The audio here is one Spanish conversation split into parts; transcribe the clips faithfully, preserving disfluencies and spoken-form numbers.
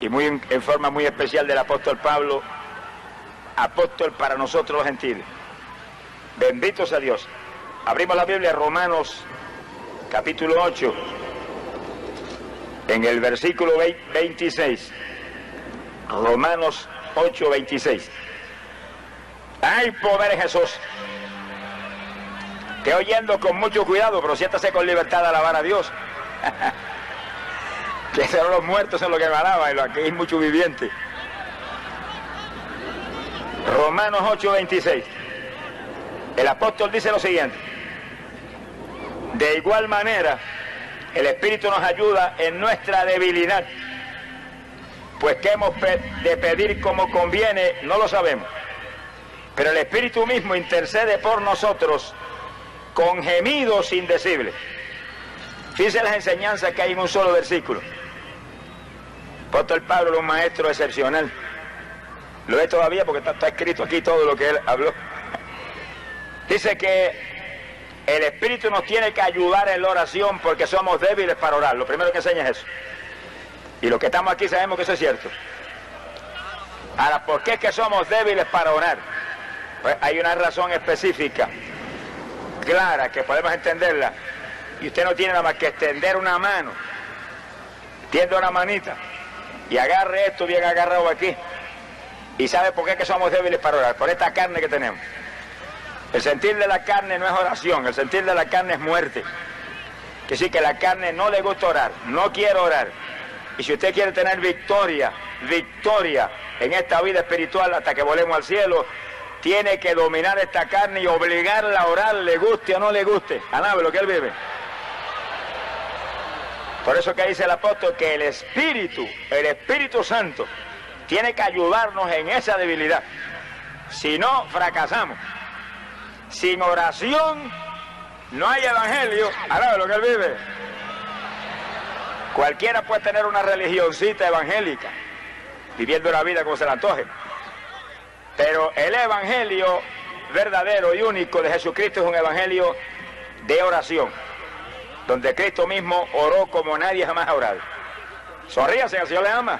y muy en, en forma muy especial del apóstol Pablo, apóstol para nosotros los gentiles. Bendito sea Dios. Abrimos la Biblia, Romanos capítulo ocho, en el versículo veintiséis. Romanos ocho, veintiséis. Hay poder en Jesús. Te oyendo con mucho cuidado, pero siéntase con libertad a alabar a Dios. Que son los muertos en lo que alaban, y lo aquí hay mucho viviente. Romanos ocho, veintiséis. El apóstol dice lo siguiente: de igual manera, el Espíritu nos ayuda en nuestra debilidad, pues que hemos de pedir como conviene, no lo sabemos. Pero el Espíritu mismo intercede por nosotros con gemidos indecibles. Fíjense las enseñanzas que hay en un solo versículo. El apóstol Pablo era un maestro excepcional. Lo es todavía porque está, está escrito aquí todo lo que él habló. Dice que el Espíritu nos tiene que ayudar en la oración porque somos débiles para orar. Lo primero que enseña es eso. Y los que estamos aquí sabemos que eso es cierto. Ahora, ¿por qué es que somos débiles para orar? Pues hay una razón específica, clara, que podemos entenderla. Y usted no tiene nada más que extender una mano, tienda una manita y agarre esto bien agarrado aquí. ¿Y sabe por qué es que somos débiles para orar? Por esta carne que tenemos. El sentir de la carne no es oración, el sentir de la carne es muerte. Que sí, que la carne no le gusta orar, no quiere orar. Y si usted quiere tener victoria, victoria en esta vida espiritual hasta que volvemos al cielo, tiene que dominar esta carne y obligarla a orar, le guste o no le guste. Alabe lo que él vive. Por eso que dice el apóstol que el Espíritu, el Espíritu Santo, tiene que ayudarnos en esa debilidad. Si no, fracasamos. Sin oración no hay evangelio. Alabe lo que él vive. Cualquiera puede tener una religioncita evangélica, viviendo la vida como se le antoje. Pero el evangelio verdadero y único de Jesucristo es un evangelio de oración, donde Cristo mismo oró como nadie jamás ha orado. Sonríase, el Señor le ama.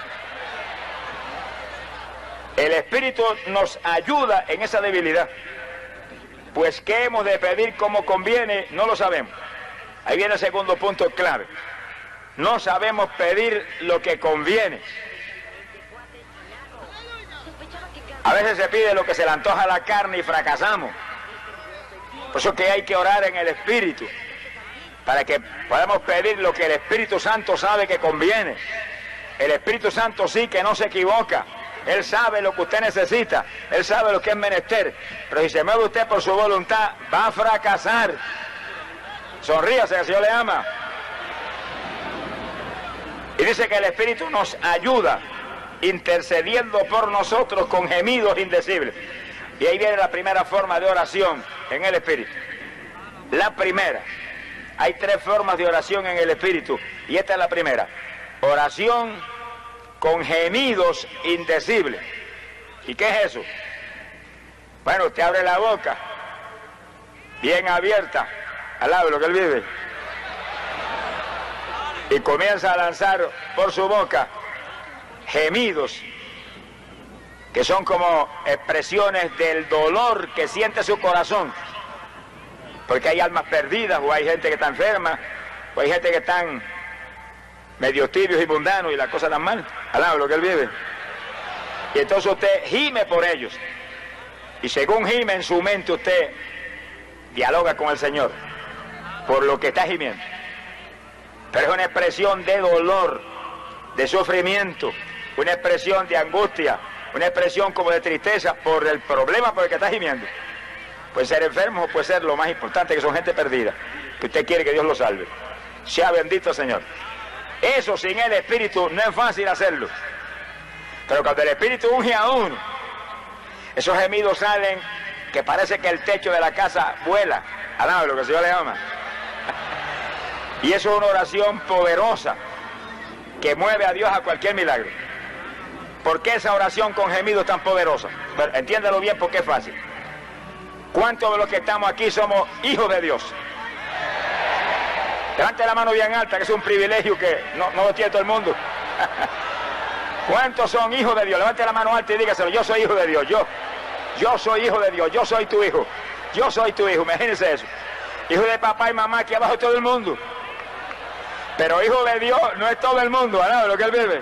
El Espíritu nos ayuda en esa debilidad. Pues qué hemos de pedir como conviene, no lo sabemos. Ahí viene el segundo punto clave. No sabemos pedir lo que conviene. A veces se pide lo que se le antoja a la carne y fracasamos. Por eso es que hay que orar en el Espíritu, para que podamos pedir lo que el Espíritu Santo sabe que conviene. El Espíritu Santo sí que no se equivoca. Él sabe lo que usted necesita, Él sabe lo que es menester. Pero si se mueve usted por su voluntad, va a fracasar. Sonríase, el Señor le ama. Y dice que el Espíritu nos ayuda intercediendo por nosotros con gemidos indecibles. Y ahí viene la primera forma de oración en el Espíritu. La primera. Hay tres formas de oración en el Espíritu y esta es la primera. Oración con gemidos indecibles. ¿Y qué es eso? Bueno, usted abre la boca bien abierta al lado de lo que él vive y comienza a lanzar por su boca gemidos que son como expresiones del dolor que siente su corazón, porque hay almas perdidas, o hay gente que está enferma, o hay gente que están medio tibios y mundanos y las cosas tan mal, al lado de lo que él vive. Y entonces usted gime por ellos, y según gime en su mente usted dialoga con el Señor por lo que está gimiendo. Pero es una expresión de dolor, de sufrimiento, una expresión de angustia, una expresión como de tristeza por el problema por el que está gimiendo. Puede ser enfermo o puede ser lo más importante, que son gente perdida, que usted quiere que Dios lo salve. Sea bendito el Señor. Eso sin el Espíritu no es fácil hacerlo. Pero cuando el Espíritu unge a uno, esos gemidos salen que parece que el techo de la casa vuela. Alaba lo que el Señor le ama. Y eso es una oración poderosa que mueve a Dios a cualquier milagro. ¿Por qué esa oración con gemidos tan poderosa? Bueno, entiéndalo bien porque es fácil. ¿Cuántos de los que estamos aquí somos hijos de Dios? Levante la mano bien alta, que es un privilegio que no, no lo tiene todo el mundo. ¿Cuántos son hijos de Dios? Levante la mano alta y dígaselo, yo soy hijo de Dios, yo, yo soy hijo de Dios, yo soy tu hijo, yo soy tu hijo, imagínense eso. Hijo de papá y mamá, aquí abajo todo el mundo. Pero hijo de Dios no es todo el mundo, ¿verdad? Lo que él vive.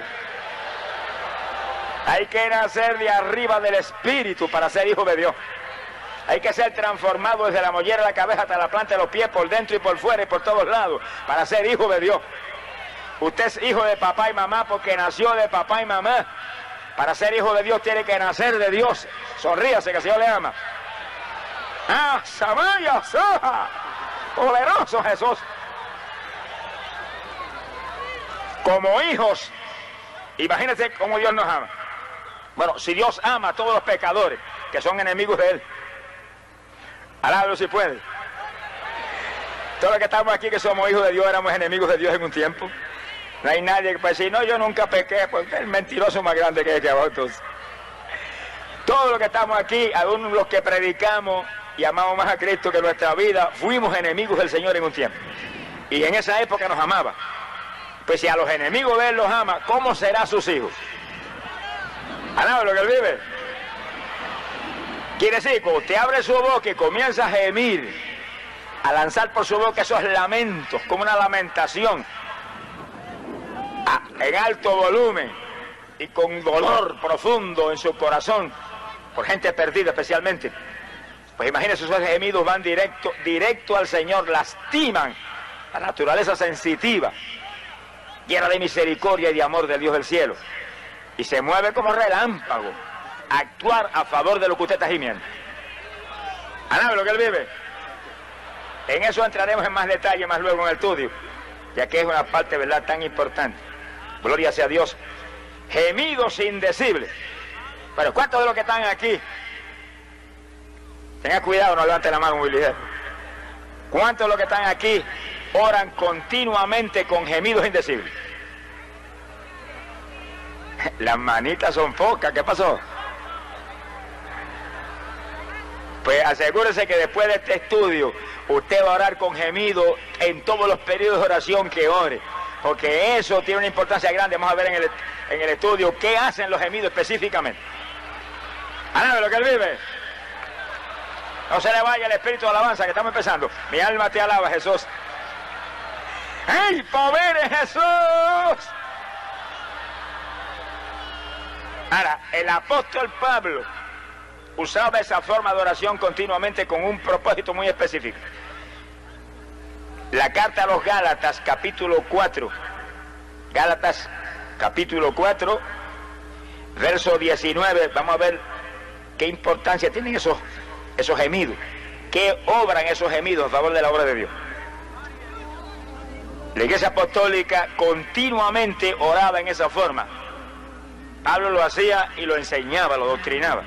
Hay que nacer de arriba del Espíritu para ser hijo de Dios. Hay que ser transformado desde la mollera de la cabeza hasta la planta de los pies, por dentro y por fuera y por todos lados, para ser hijo de Dios. Usted es hijo de papá y mamá porque nació de papá y mamá. Para ser hijo de Dios tiene que nacer de Dios. Sonríase que el Señor le ama. ¡Ah, Samaya, Saja! Poderoso Jesús. Como hijos, imagínense cómo Dios nos ama. Bueno, si Dios ama a todos los pecadores que son enemigos de Él, alábalo si puede. Todos los que estamos aquí que somos hijos de Dios éramos enemigos de Dios en un tiempo. No hay nadie que pueda decir, no, yo nunca pequé, porque el mentiroso más grande que es que abajo. Entonces, todos los que estamos aquí, aún los que predicamos y amamos más a Cristo que nuestra vida, fuimos enemigos del Señor en un tiempo. Y en esa época nos amaba. Pues si a los enemigos de Él los ama, ¿cómo será sus hijos? ¿Alaba lo que Él vive? Quiere decir, cuando usted abre su boca y comienza a gemir, a lanzar por su boca esos lamentos, como una lamentación, a, en alto volumen y con dolor profundo en su corazón, por gente perdida especialmente, pues imagínense, esos gemidos van directo, directo al Señor, lastiman la naturaleza sensitiva, llena de misericordia y de amor del Dios del cielo, y se mueve como relámpago a actuar a favor de lo que usted está gimiendo. ¿Alaba lo que Él vive? En eso entraremos en más detalle más luego en el estudio, ya que es una parte, ¿verdad?, tan importante. Gloria sea a Dios. Gemidos indecibles. Pero ¿cuántos de los que están aquí? Tenga cuidado, no levante la mano muy ligero. ¿Cuántos de los que están aquí oran continuamente con gemidos indecibles? Las manitas son pocas, ¿qué pasó? Pues asegúrese que después de este estudio usted va a orar con gemido en todos los periodos de oración que ore, porque eso tiene una importancia grande. Vamos a ver en el, en el estudio qué hacen los gemidos específicamente. ¿Alabe lo que Él vive? No se le vaya el espíritu de alabanza, que estamos empezando. Mi alma te alaba, Jesús. ¡Ey, poder de Jesús! Ahora, el apóstol Pablo usaba esa forma de oración continuamente con un propósito muy específico. La carta a los Gálatas, capítulo cuatro, Gálatas, capítulo cuatro, verso diecinueve, vamos a ver qué importancia tienen esos, esos gemidos, qué obran esos gemidos a favor de la obra de Dios. La Iglesia Apostólica continuamente oraba en esa forma. Pablo lo hacía y lo enseñaba, lo doctrinaba.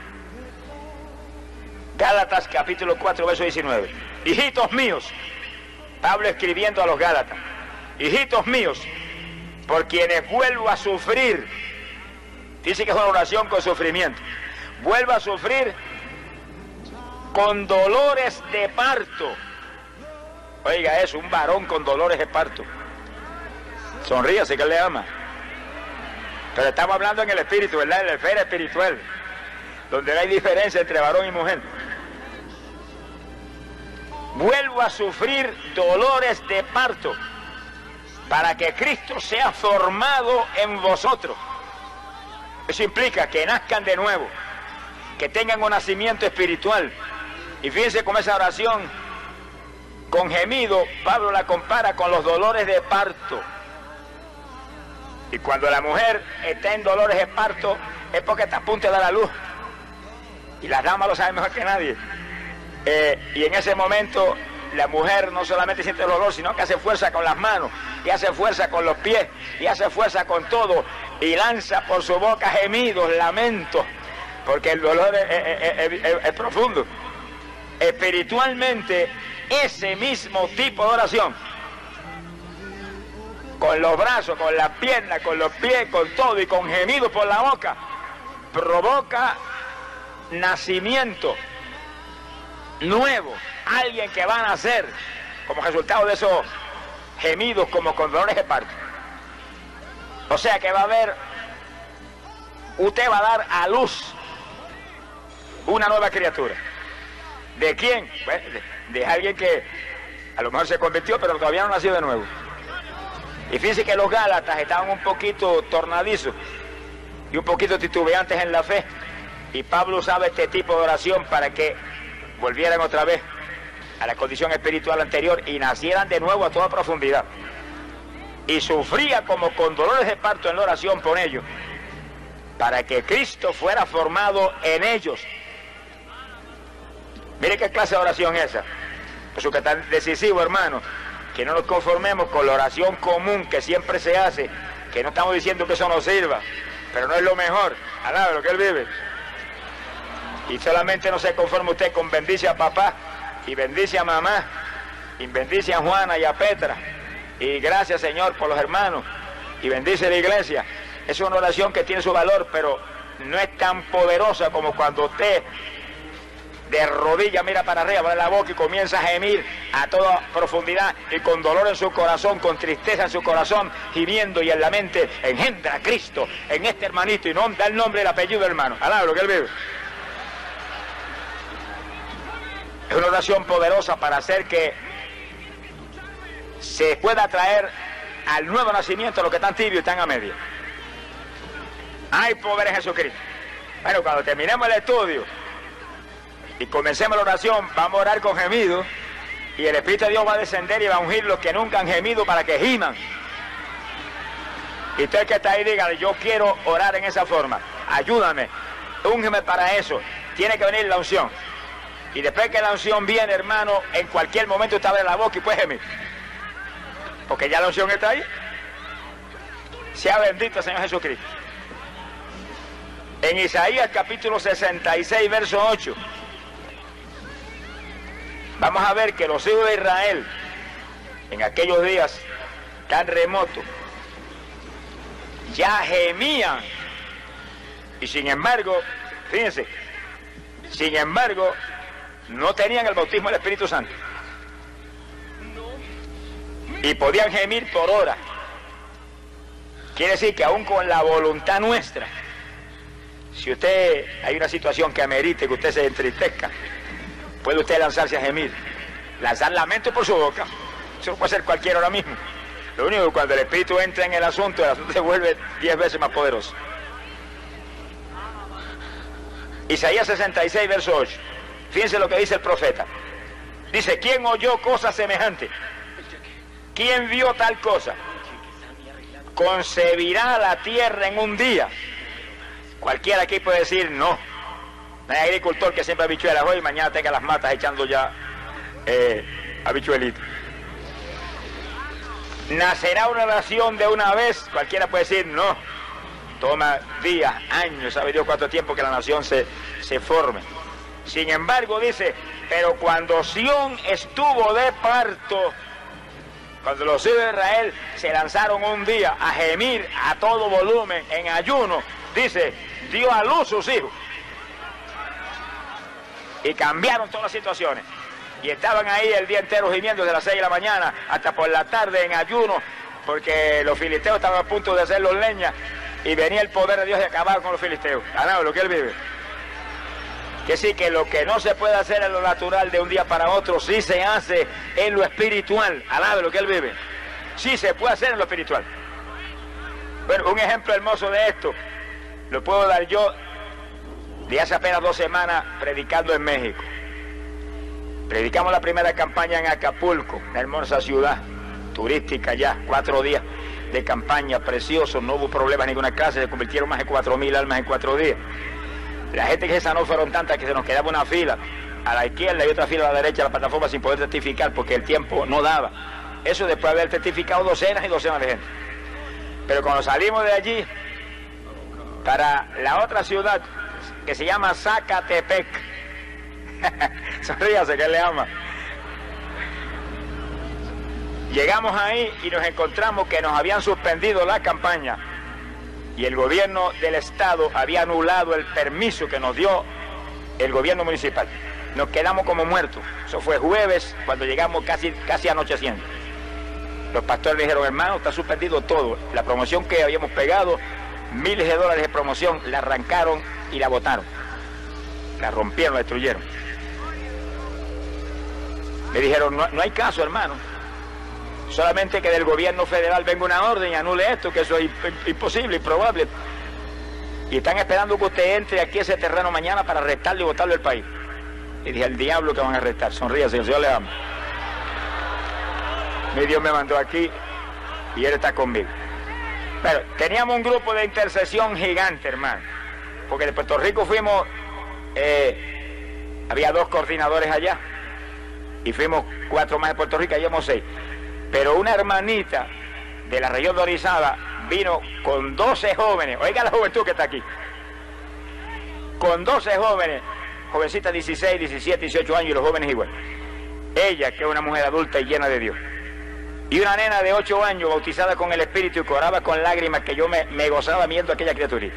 Gálatas capítulo cuatro, verso diecinueve. Hijitos míos, Pablo escribiendo a los Gálatas, hijitos míos, por quienes vuelvo a sufrir, dice que es una oración con sufrimiento, vuelvo a sufrir con dolores de parto. Oiga eso, un varón con dolores de parto. Sonríase que Él le ama. Pero estamos hablando en el espíritu, ¿verdad? En la esfera espiritual, donde no hay diferencia entre varón y mujer. Vuelvo a sufrir dolores de parto para que Cristo sea formado en vosotros. Eso implica que nazcan de nuevo, que tengan un nacimiento espiritual. Y fíjense cómo esa oración con gemido, Pablo la compara con los dolores de parto. Y cuando la mujer está en dolores de parto es porque está a punto de dar a luz. Y las damas lo saben mejor que nadie. Eh, y en ese momento la mujer no solamente siente el dolor, sino que hace fuerza con las manos, y hace fuerza con los pies, y hace fuerza con todo, y lanza por su boca gemidos, lamentos, porque el dolor es, es, es, es, es profundo. Espiritualmente, ese mismo tipo de oración, con los brazos, con las piernas, con los pies, con todo, y con gemidos por la boca, provoca nacimiento nuevo, alguien que va a nacer como resultado de esos gemidos, como con dolores de parto. O sea que va a haber usted va a dar a luz una nueva criatura. ¿De quién? Bueno, de, de alguien que a lo mejor se convirtió, pero todavía no nació de nuevo. Y fíjense que los Gálatas estaban un poquito tornadizos y un poquito titubeantes en la fe. Y Pablo usaba este tipo de oración para que volvieran otra vez a la condición espiritual anterior y nacieran de nuevo a toda profundidad. Y sufría como con dolores de parto en la oración por ellos, para que Cristo fuera formado en ellos. Mire qué clase de oración es esa. Eso que es tan decisivo, hermano, que no nos conformemos con la oración común que siempre se hace, que no estamos diciendo que eso nos sirva, pero no es lo mejor. Alabe lo que Él vive. Y solamente no se conforme usted con bendice a papá, y bendice a mamá, y bendice a Juana y a Petra, y gracias, Señor, por los hermanos, y bendice la iglesia. Es una oración que tiene su valor, pero no es tan poderosa como cuando usted de rodillas mira para arriba, abre la boca y comienza a gemir a toda profundidad y con dolor en su corazón, con tristeza en su corazón, gimiendo y en la mente engendra a Cristo en este hermanito y no da el nombre y el apellido del hermano. Alaba lo que Él vive. Es una oración poderosa para hacer que se pueda traer al nuevo nacimiento a los que están tibios y están a media. Hay poder en Jesucristo. Bueno, cuando terminemos el estudio y comencemos la oración, vamos a orar con gemidos y el Espíritu de Dios va a descender y va a ungir los que nunca han gemido para que giman. Y usted que está ahí, dígale, yo quiero orar en esa forma, ayúdame, úngeme para eso. Tiene que venir la unción. Y después que la unción viene, hermano, en cualquier momento usted abre la boca y puede gemir, porque ya la unción está ahí. Sea bendito el Señor Jesucristo. En Isaías capítulo sesenta y seis, verso ocho, vamos a ver que los hijos de Israel, en aquellos días tan remotos, ya gemían. Y sin embargo, fíjense, sin embargo, no tenían el bautismo del Espíritu Santo. Y podían gemir por horas. Quiere decir que aún con la voluntad nuestra, si usted, hay una situación que amerite que usted se entristezca, puede usted lanzarse a gemir, lanzar lamento por su boca. Eso lo puede hacer cualquiera ahora mismo. Lo único que cuando el Espíritu entra en el asunto, el asunto se vuelve diez veces más poderoso. Isaías sesenta y seis, verso ocho. Fíjense lo que dice el profeta. Dice, ¿quién oyó cosa semejante? ¿Quién vio tal cosa? ¿Concebirá la tierra en un día? Cualquiera aquí puede decir no. No hay agricultor que siempre habichuelas hoy y mañana tenga las matas echando ya eh, habichuelitos. ¿Nacerá una nación de una vez? Cualquiera puede decir no. Toma días, años, sabe Dios cuánto tiempo que la nación se, se forme. Sin embargo, dice, pero cuando Sión estuvo de parto, cuando los hijos de Israel se lanzaron un día a gemir a todo volumen, en ayuno, dice, dio a luz sus hijos. Y cambiaron todas las situaciones. Y estaban ahí el día entero gimiendo desde las seis de la mañana hasta por la tarde en ayuno, porque los filisteos estaban a punto de hacerlos leña, y venía el poder de Dios y acabar con los filisteos. Alaba lo que Él vive. Que sí, que lo que no se puede hacer en lo natural de un día para otro, sí se hace en lo espiritual. Alabe lo que Él vive. Sí se puede hacer en lo espiritual. Bueno, un ejemplo hermoso de esto lo puedo dar yo de hace apenas dos semanas predicando en México. Predicamos la primera campaña en Acapulco, una hermosa ciudad turística ya, cuatro días de campaña, precioso, no hubo problemas en ninguna clase, se convirtieron más de cuatro mil almas en cuatro días. La gente que se sanó fueron tantas que se nos quedaba una fila a la izquierda y otra fila a la derecha de la plataforma sin poder testificar porque el tiempo no daba. Eso después de haber testificado docenas y docenas de gente. Pero cuando salimos de allí para la otra ciudad que se llama Zacatepec, sonríase que él le ama, llegamos ahí y nos encontramos que nos habían suspendido la campaña y el gobierno del estado había anulado el permiso que nos dio el gobierno municipal. Nos quedamos como muertos. Eso fue jueves, cuando llegamos casi, casi anocheciendo. Los pastores dijeron, hermano, está suspendido todo. La promoción que habíamos pegado miles de dólares de promoción, la arrancaron y la botaron. La rompieron, la destruyeron. Le dijeron, no, no hay caso, hermano. Solamente que del gobierno federal venga una orden y anule esto, que eso es imposible, improbable. Y están esperando que usted entre aquí a ese terreno mañana para arrestarlo y botarlo del país. Y dije, al diablo que van a arrestar, sonríase, el Señor le ama. Mi Dios me mandó aquí y Él está conmigo. Pero teníamos un grupo de intercesión gigante, hermano. Porque de Puerto Rico fuimos, eh, había dos coordinadores allá. Y fuimos cuatro más de Puerto Rico, ahí íbamos seis. Pero una hermanita de la región de Orizaba vino con doce jóvenes. Oiga la juventud que está aquí. Con doce jóvenes, jovencitas dieciséis, diecisiete, dieciocho años y los jóvenes igual. Ella, que es una mujer adulta y llena de Dios. Y una nena de ocho años bautizada con el Espíritu y que oraba con lágrimas, que yo me, me gozaba viendo a aquella criaturita.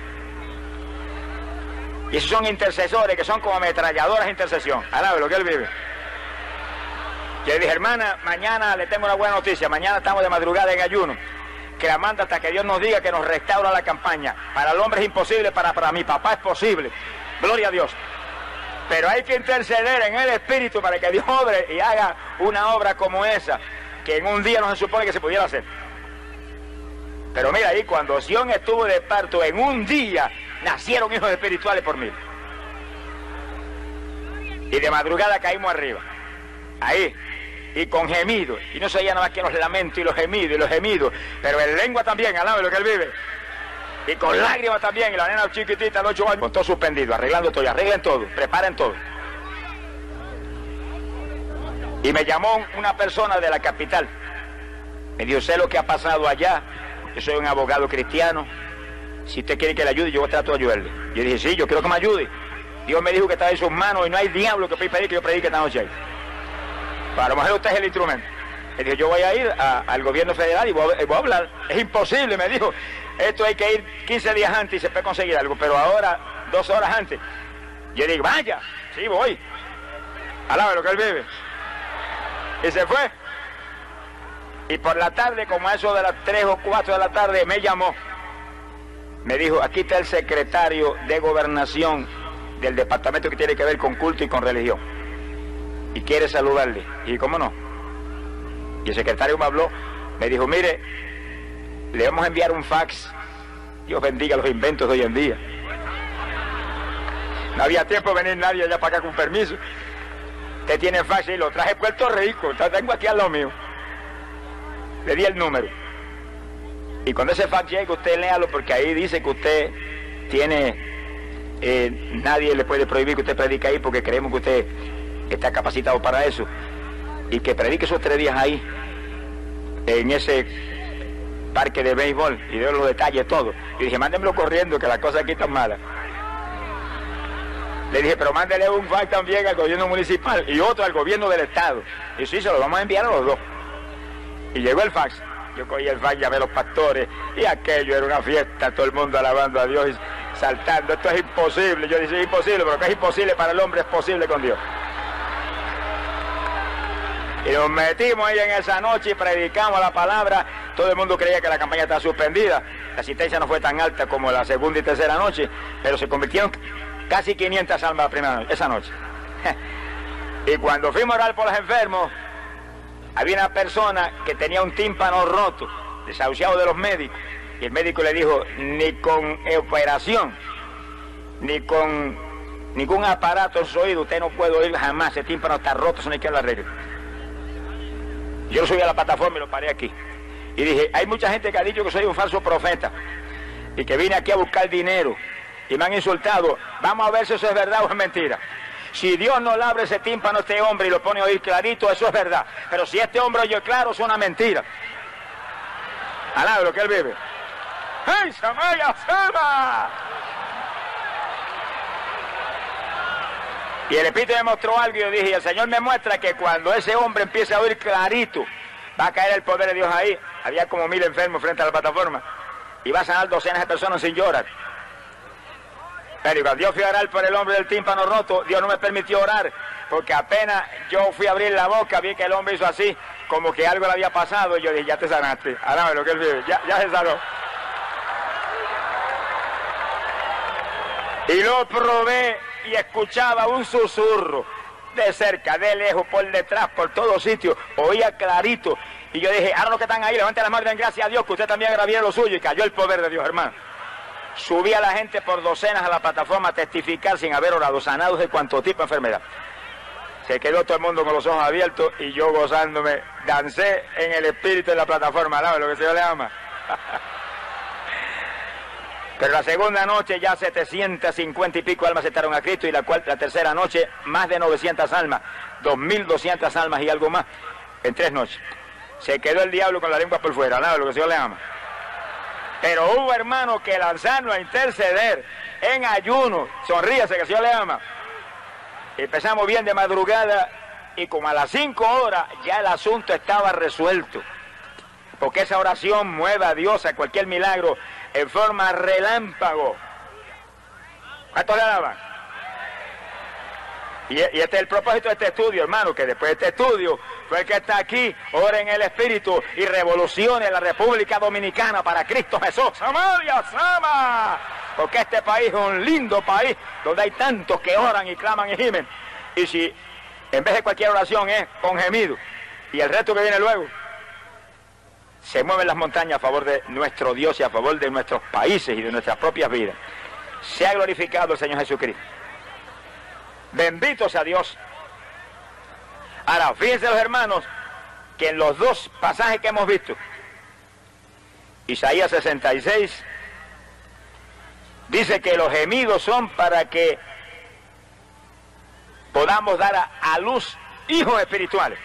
Y esos son intercesores que son como ametralladoras de intercesión. Alabe lo que Él vive. Yo le dije, hermana, mañana le tengo una buena noticia. Mañana estamos de madrugada en ayuno, clamando hasta que Dios nos diga que nos restaura la campaña. Para el hombre es imposible, para, para mi papá es posible. Gloria a Dios. Pero hay que interceder en el Espíritu para que Dios obre y haga una obra como esa, que en un día no se supone que se pudiera hacer. Pero mira ahí, cuando Sion estuvo de parto, en un día nacieron hijos espirituales por mí. Y de madrugada caímos arriba. Ahí. Y con gemidos. Y no se oía nada más que los lamentos y los gemidos y los gemidos. Pero en lengua también, alabe lo que Él vive. Y con lágrimas también. Y la nena chiquitita de ocho años, con todo suspendido, arreglando todo. Y arreglen todo, preparen todo. Y me llamó una persona de la capital. Me dijo, sé lo que ha pasado allá. Yo soy un abogado cristiano. Si usted quiere que le ayude, yo trato de ayudarle. Yo dije, sí, yo quiero que me ayude. Dios me dijo que está en sus manos y no hay diablo que pueda impedir que yo predique esta noche ahí. Para lo mejor usted es el instrumento. Él dijo, yo voy a ir a, al gobierno federal y voy a, voy a hablar. Es imposible, me dijo. Esto hay que ir quince días antes y se puede conseguir algo, pero ahora, dos horas antes. Yo digo, vaya, sí voy. Alabe lo que Él vive. Y se fue. Y por la tarde, como a eso de las tres o cuatro de la tarde, me llamó. Me dijo, aquí está el secretario de Gobernación del departamento que tiene que ver con culto y con religión. Y quiere saludarle. Y ¿cómo no? Y el secretario me habló, me dijo, mire, le vamos a enviar un fax. Dios bendiga los inventos de hoy en día. No había tiempo de venir nadie allá para acá con permiso. Usted tiene fax y lo traje de Puerto Rico, lo tengo aquí al lado mío. Le di el número. Y cuando ese fax llegue, usted léalo, porque ahí dice que usted tiene, eh, nadie le puede prohibir que usted predique ahí, porque creemos que usted está capacitado para eso, y que predique esos tres días ahí, en ese parque de béisbol, y de los detalles todo. Y dije, mándemelo corriendo, que la cosa aquí está mala. Le dije, pero mándele un fax también al gobierno municipal y otro al gobierno del estado. Y sí, se lo vamos a enviar a los dos. Y llegó el fax. Yo cogí el fax, llamé a los pastores, y aquello era una fiesta, todo el mundo alabando a Dios y saltando. Esto es imposible. Yo dije, es imposible, pero que es imposible para el hombre es posible con Dios. Y nos metimos ahí en esa noche y predicamos la palabra. Todo el mundo creía que la campaña estaba suspendida. La asistencia no fue tan alta como la segunda y tercera noche, pero se convirtieron casi quinientas almas la primera noche, esa noche. Y cuando fuimos a orar por los enfermos, había una persona que tenía un tímpano roto, desahuciado de los médicos. Y el médico le dijo, ni con operación, ni con ningún aparato en su oído, usted no puede oír jamás. Ese tímpano está roto, eso no hay que lo arregle. Yo subí a la plataforma y lo paré aquí. Y dije, hay mucha gente que ha dicho que soy un falso profeta y que vine aquí a buscar dinero y me han insultado. Vamos a ver si eso es verdad o es mentira. Si Dios no le abre ese tímpano a este hombre y lo pone a oír clarito, eso es verdad. Pero si este hombre oye claro, es una mentira. Alabe lo que Él vive. ¡Hey, Samaya, Sama! Y el Espíritu me mostró algo y yo dije, el Señor me muestra que cuando ese hombre empiece a oír clarito, va a caer el poder de Dios ahí. Había como mil enfermos frente a la plataforma. Y va a sanar docenas de personas sin llorar. Pero cuando Dios fui a orar por el hombre del tímpano roto, Dios no me permitió orar, porque apenas yo fui a abrir la boca, vi que el hombre hizo así, como que algo le había pasado, y yo dije, ya te sanaste. Ahora lo que Él vive, ya, ya se sanó. Y lo probé y escuchaba un susurro de cerca, de lejos, por detrás, por todos sitios, oía clarito. Y yo dije, ahora los que están ahí, levanten las manos y den gracias a Dios, que usted también era bien lo suyo, y cayó el poder de Dios, hermano. Subía la gente por docenas a la plataforma a testificar sin haber orado, sanados de cuanto tipo de enfermedad. Se quedó todo el mundo con los ojos abiertos y yo gozándome, dancé en el espíritu de la plataforma, ¿sabe lo que el Señor le ama? Pero la segunda noche ya setecientas cincuenta y pico almas aceptaron a Cristo, y la, cual, la tercera noche más de novecientas almas, dos mil doscientas almas y algo más en tres noches. Se quedó el diablo con la lengua por fuera, nada, lo que el Señor le ama. Pero hubo hermanos que lanzarnos a interceder en ayuno, sonríase que el Señor le ama. Empezamos bien de madrugada y como a las cinco horas ya el asunto estaba resuelto. Porque esa oración mueve a Dios a cualquier milagro en forma relámpago. ¿Cuánto le alaban? Y, y este es el propósito de este estudio, hermano, que después de este estudio fue el que está aquí, ora en el Espíritu y revolucione la República Dominicana para Cristo Jesús. ¡Samaria, Sama! Porque este país es un lindo país donde hay tantos que oran y claman y gimen. Y si en vez de cualquier oración es con gemido, y el resto que viene luego, se mueven las montañas a favor de nuestro Dios y a favor de nuestros países y de nuestras propias vidas. Se ha glorificado el Señor Jesucristo. Bendito sea Dios. Ahora, fíjense los hermanos, que en los dos pasajes que hemos visto, Isaías sesenta y seis, dice que los gemidos son para que podamos dar a, a luz hijos espirituales.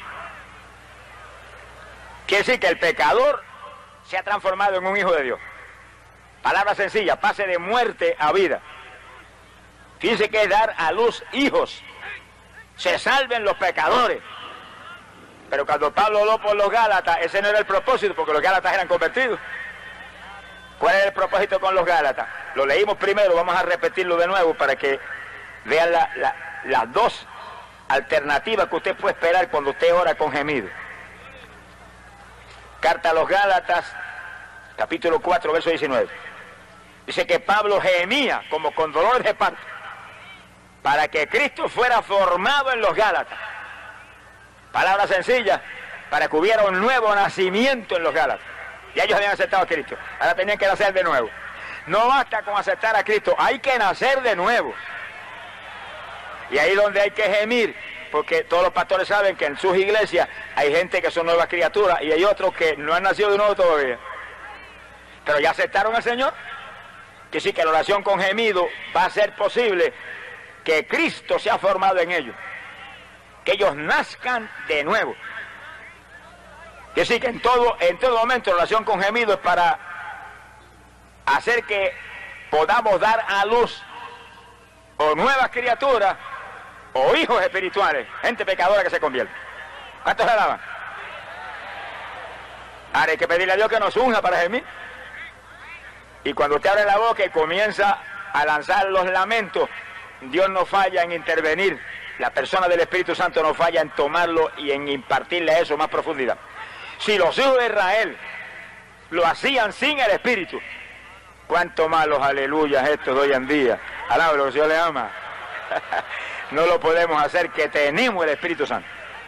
Quiere decir que el pecador se ha transformado en un hijo de Dios. Palabra sencilla, pase de muerte a vida. Fíjense que es dar a luz hijos. Se salven los pecadores. Pero cuando Pablo habló por los Gálatas, ese no era el propósito, porque los Gálatas eran convertidos. ¿Cuál era el propósito con los Gálatas? Lo leímos primero, vamos a repetirlo de nuevo para que vean la, la, las dos alternativas que usted puede esperar cuando usted ora con gemido. Carta a los Gálatas, capítulo cuatro, verso diecinueve. Dice que Pablo gemía como con dolores de parto para que Cristo fuera formado en los Gálatas. Palabra sencilla, para que hubiera un nuevo nacimiento en los Gálatas. Y ellos habían aceptado a Cristo, ahora tenían que nacer de nuevo. No basta con aceptar a Cristo, hay que nacer de nuevo. Y ahí es donde hay que gemir, porque todos los pastores saben que en sus iglesias hay gente que son nuevas criaturas y hay otros que no han nacido de nuevo todavía. Pero ya aceptaron al Señor. Que sí, que la oración con gemido va a ser posible que Cristo sea formado en ellos. Que ellos nazcan de nuevo. Que sí, que en todo, en todo momento la oración con gemido es para hacer que podamos dar a luz o nuevas criaturas o hijos espirituales, gente pecadora que se convierte. ¿Cuántos le alaban? Ahora hay que pedirle a Dios que nos unja para gemir. Y cuando usted abre la boca y comienza a lanzar los lamentos, Dios no falla en intervenir. La persona del Espíritu Santo no falla en tomarlo y en impartirle a eso más profundidad. Si los hijos de Israel lo hacían sin el Espíritu, cuánto más los aleluyas estos de hoy en día. Alaba lo que el Señor le ama. No lo podemos hacer, que tenemos el Espíritu Santo.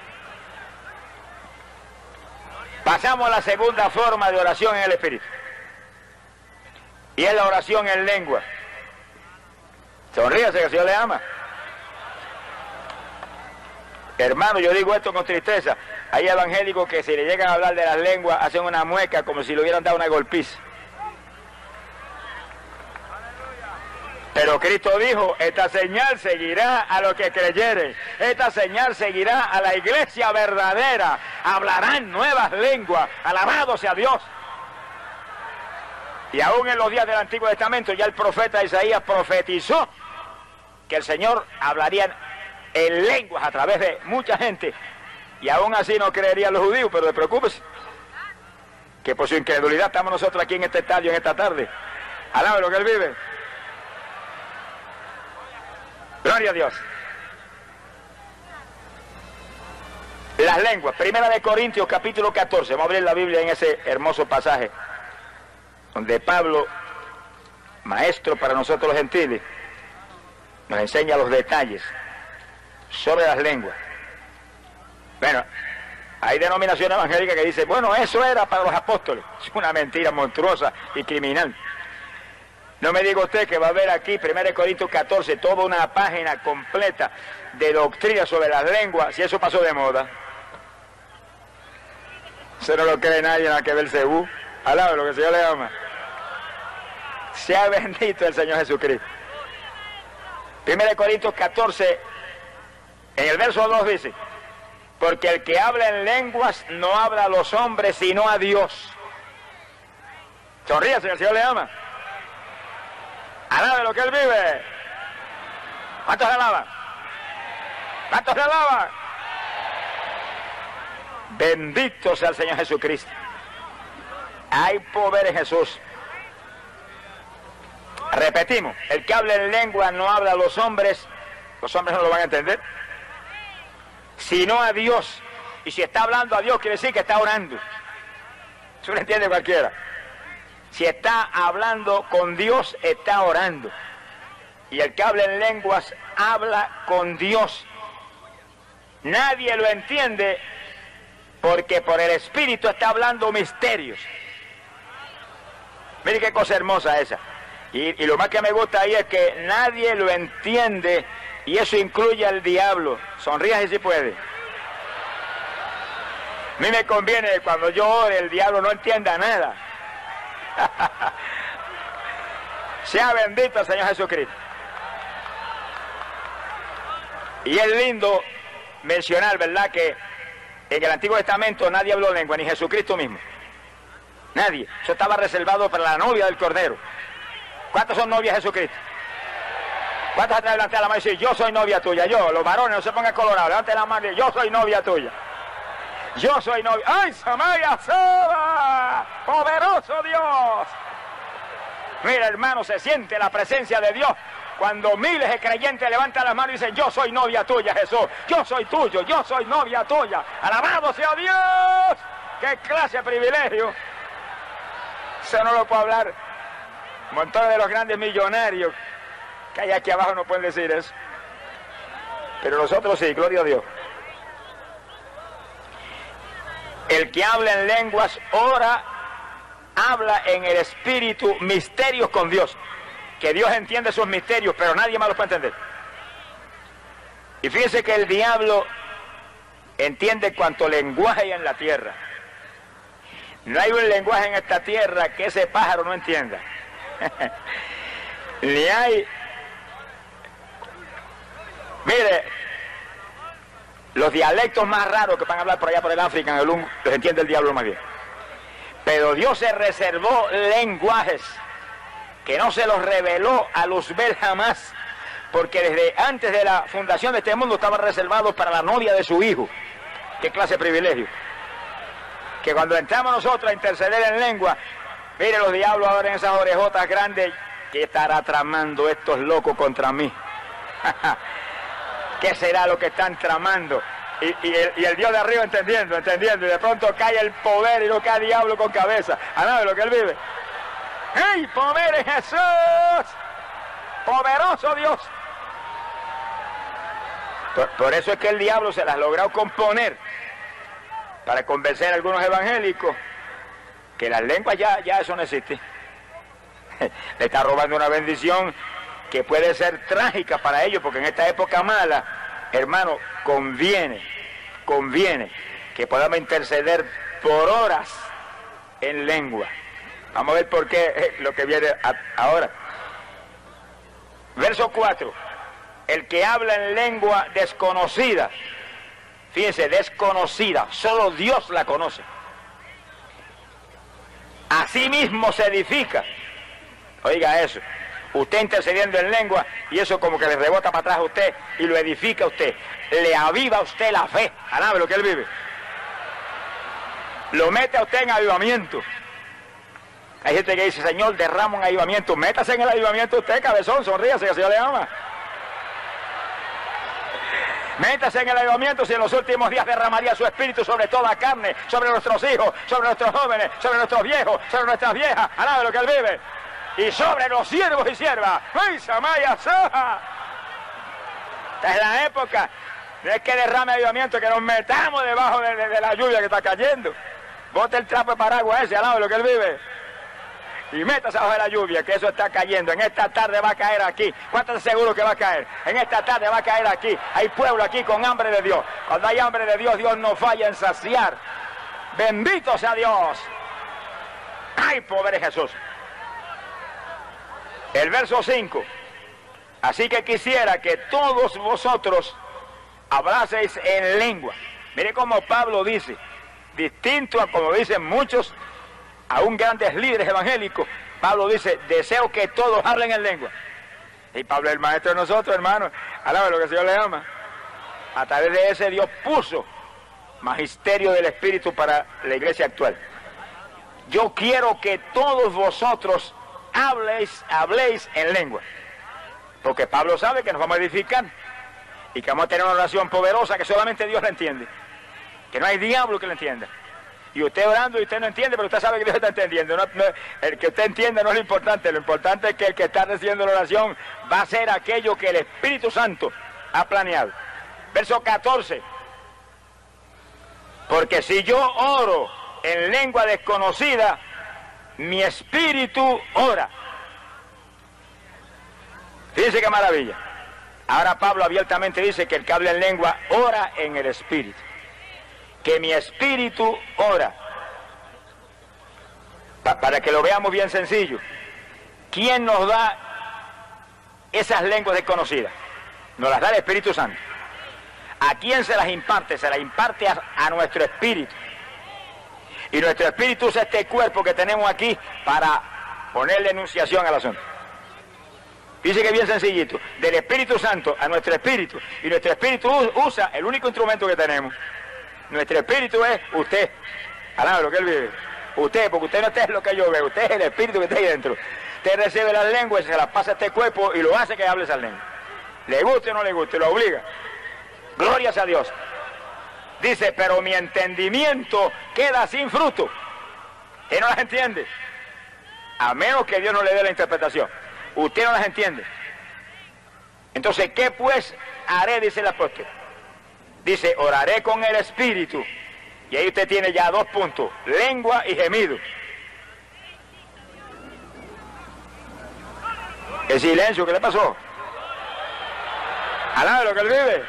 Pasamos a la segunda forma de oración en el Espíritu. Y es la oración en lengua. Sonríase que el Señor le ama. Hermano, yo digo esto con tristeza. Hay evangélicos que si le llegan a hablar de las lenguas hacen una mueca como si le hubieran dado una golpiza. Pero Cristo dijo, esta señal seguirá a los que creyeren. Esta señal seguirá a la iglesia verdadera. Hablarán nuevas lenguas. Alabado sea Dios. Y aún en los días del Antiguo Testamento ya el profeta Isaías profetizó que el Señor hablaría en lenguas a través de mucha gente. Y aún así no creerían los judíos, pero no preocúpese, que por su incredulidad estamos nosotros aquí en este estadio en esta tarde. Alaba lo que Él vive. Gloria a Dios. Las lenguas. Primera de Corintios, capítulo catorce. Vamos a abrir la Biblia en ese hermoso pasaje donde Pablo, maestro para nosotros los gentiles, nos enseña los detalles sobre las lenguas. Bueno, hay denominaciones evangélicas que dicen, bueno, eso era para los apóstoles. Es una mentira monstruosa y criminal. No me diga usted que va a ver aquí, primera de Corintios catorce, toda una página completa de doctrina sobre las lenguas, si eso pasó de moda. Eso no lo cree nadie en la que Belcebú. Alaba lo que el Señor le ama. Sea bendito el Señor Jesucristo. primera de Corintios catorce, en el verso dos dice, porque el que habla en lenguas no habla a los hombres sino a Dios. Sonríase, el Señor le ama. Alabe lo que Él vive. ¿Cuántos le alaban? ¿Cuántos le alaban? Bendito sea el Señor Jesucristo. Hay poder en Jesús. Repetimos, el que habla en lengua no habla a los hombres, los hombres no lo van a entender, sino a Dios. Y si está hablando a Dios, quiere decir que está orando. Eso lo entiende cualquiera. Si está hablando con Dios, está orando. Y el que habla en lenguas, habla con Dios. Nadie lo entiende porque por el Espíritu está hablando misterios. Mire qué cosa hermosa esa. Y, y lo más que me gusta ahí es que nadie lo entiende, y eso incluye al diablo. Sonríase si puede. A mí me conviene cuando yo ore, el diablo no entienda nada. Sea bendito el Señor Jesucristo. Y es lindo mencionar, ¿verdad?, que en el Antiguo Testamento nadie habló lengua, ni Jesucristo mismo. Nadie. Eso estaba reservado para la novia del Cordero. ¿Cuántos son novias de Jesucristo? ¿Cuántos atrás levantan la mano y dicen, yo soy novia tuya? Yo, los varones, no se pongan colorados, levanten la mano y yo soy novia tuya. Yo soy novia. ¡Ay, Samaya Soba! ¡Poderoso Dios! Mira, hermano, se siente la presencia de Dios cuando miles de creyentes levantan las manos y dicen, yo soy novia tuya, Jesús. Yo soy tuyo, yo soy novia tuya. ¡Alabado sea Dios! ¡Qué clase de privilegio! Eso no lo puedo hablar. Montones de los grandes millonarios que hay aquí abajo no pueden decir eso. Pero nosotros sí, gloria a Dios. El que habla en lenguas ora, habla en el Espíritu misterios con Dios. Que Dios entiende sus misterios, pero nadie más los puede entender. Y fíjense que el diablo entiende cuanto lenguaje hay en la tierra. No hay un lenguaje en esta tierra que ese pájaro no entienda. Ni hay... Mire, los dialectos más raros que van a hablar por allá por el África, en el Lung, los entiende el diablo más bien. Pero Dios se reservó lenguajes que no se los reveló a Luzbel jamás, porque desde antes de la fundación de este mundo estaban reservados para la novia de su hijo. Qué clase de privilegio. Que cuando entramos nosotros a interceder en lengua, mire, los diablos ahora en esas orejotas grandes, ¿qué estará tramando estos locos contra mí? ¿Qué será lo que están tramando? Y, y, el, y el Dios de arriba entendiendo, entendiendo, y de pronto cae el poder y no cae el diablo con cabeza. ¿A nada de lo que él vive? ¡Hey, poder en Jesús! ¡Poderoso Dios! Por, por eso es que el diablo se las logró componer para convencer a algunos evangélicos que las lenguas ya, ya eso no existe. Le está robando una bendición que puede ser trágica para ellos, porque en esta época mala, hermano, conviene, conviene que podamos interceder por horas en lengua. Vamos a ver por qué eh, lo que viene a, ahora. Verso cuatro. El que habla en lengua desconocida, fíjense, desconocida, solo Dios la conoce. Así mismo se edifica. Oiga eso. Usted intercediendo en lengua y eso como que le rebota para atrás a usted y lo edifica a usted. Le aviva a usted la fe. Alabe lo que él vive. Lo mete a usted en avivamiento. Hay gente que dice, Señor, derrama un avivamiento. Métase en el avivamiento usted, cabezón, sonríase que el Señor le ama. Métase en el avivamiento si en los últimos días derramaría su espíritu sobre toda carne, sobre nuestros hijos, sobre nuestros jóvenes, sobre nuestros viejos, sobre nuestras viejas. Alabe lo que él vive. Y sobre los siervos y siervas. ¡Ay, Samaya Soja! Esta es la época. No es que derrame avivamiento, que nos metamos debajo de, de, de la lluvia que está cayendo. Bote el trapo de paraguas ese al lado de lo que él vive. Y métase abajo de la lluvia, que eso está cayendo. En esta tarde va a caer aquí. ¿Cuántos están seguros que va a caer? En esta tarde va a caer aquí. Hay pueblo aquí con hambre de Dios. Cuando hay hambre de Dios, Dios no falla en saciar. Bendito sea Dios. ¡Ay, pobre Jesús! El verso cinco. Así que quisiera que todos vosotros hablaseis en lengua. Mire cómo Pablo dice, distinto a como dicen muchos, aún grandes líderes evangélicos, Pablo dice, deseo que todos hablen en lengua. Y Pablo es el maestro de nosotros, hermanos. Alaba lo que el Señor le ama. A través de ese Dios puso magisterio del Espíritu para la iglesia actual. Yo quiero que todos vosotros habléis, habléis en lengua. Porque Pablo sabe que nos vamos a edificar y que vamos a tener una oración poderosa que solamente Dios la entiende. Que no hay diablo que la entienda. Y usted orando y usted no entiende, pero usted sabe que Dios está entendiendo. No, no, el que usted entienda no es lo importante. Lo importante es que el que está recibiendo la oración va a ser aquello que el Espíritu Santo ha planeado. Verso catorce. Porque si yo oro en lengua desconocida, mi espíritu ora. Fíjense qué maravilla. Ahora Pablo abiertamente dice que el que habla en lengua ora en el espíritu. Que mi espíritu ora. Pa- para que lo veamos bien sencillo. ¿Quién nos da esas lenguas desconocidas? Nos las da el Espíritu Santo. ¿A quién se las imparte? Se las imparte a, a nuestro espíritu. Y nuestro espíritu usa este cuerpo que tenemos aquí para ponerle enunciación al asunto. Dice que es bien sencillito, del Espíritu Santo a nuestro espíritu, y nuestro espíritu usa el único instrumento que tenemos. Nuestro espíritu es usted, alaba lo que él vive, usted, porque usted no es lo que yo veo, usted es el espíritu que está ahí dentro. Usted recibe las lenguas y se las pasa a este cuerpo y lo hace que hable esas lenguas. Le guste o no le guste, lo obliga. Glorias a Dios. Dice, pero mi entendimiento queda sin fruto. Él no las entiende, a menos que Dios no le dé la interpretación. Usted no las entiende. Entonces, ¿qué pues haré? Dice el apóstol. Dice, oraré con el espíritu. Y ahí usted tiene ya dos puntos, lengua y gemido. El silencio, ¿qué le pasó? Alaba lo que él vive.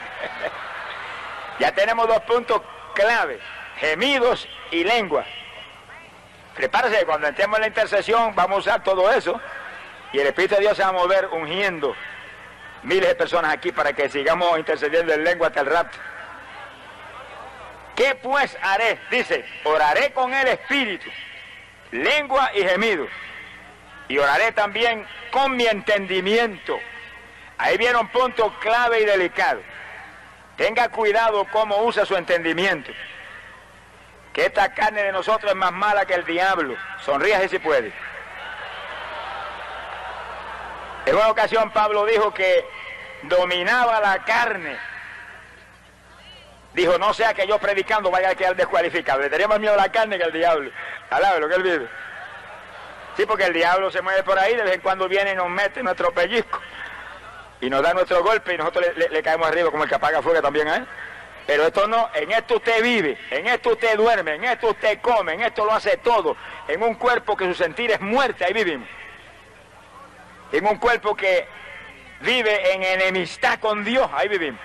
Ya tenemos dos puntos clave, gemidos y lengua. Prepárese, cuando entremos en la intercesión vamos a usar todo eso. Y el Espíritu de Dios se va a mover ungiendo miles de personas aquí para que sigamos intercediendo en lengua hasta el rapto. ¿Qué pues haré? Dice, oraré con el Espíritu, lengua y gemido. Y oraré también con mi entendimiento. Ahí viene un punto clave y delicado. Tenga cuidado cómo usa su entendimiento. Que esta carne de nosotros es más mala que el diablo. Sonríase si puede. En una ocasión Pablo dijo que dominaba la carne. Dijo, no sea que yo predicando vaya a quedar descualificado. Le tenía más miedo a la carne que al diablo. Alabe lo que él vive. Sí, porque el diablo se mueve por ahí, de vez en cuando viene y nos mete nuestro pellizco. Y nos da nuestro golpe y nosotros le, le, le caemos arriba como el que apaga fuego también a él. Pero esto no, en esto usted vive, en esto usted duerme, en esto usted come, en esto lo hace todo. En un cuerpo que su sentir es muerte, ahí vivimos. En un cuerpo que vive en enemistad con Dios, ahí vivimos.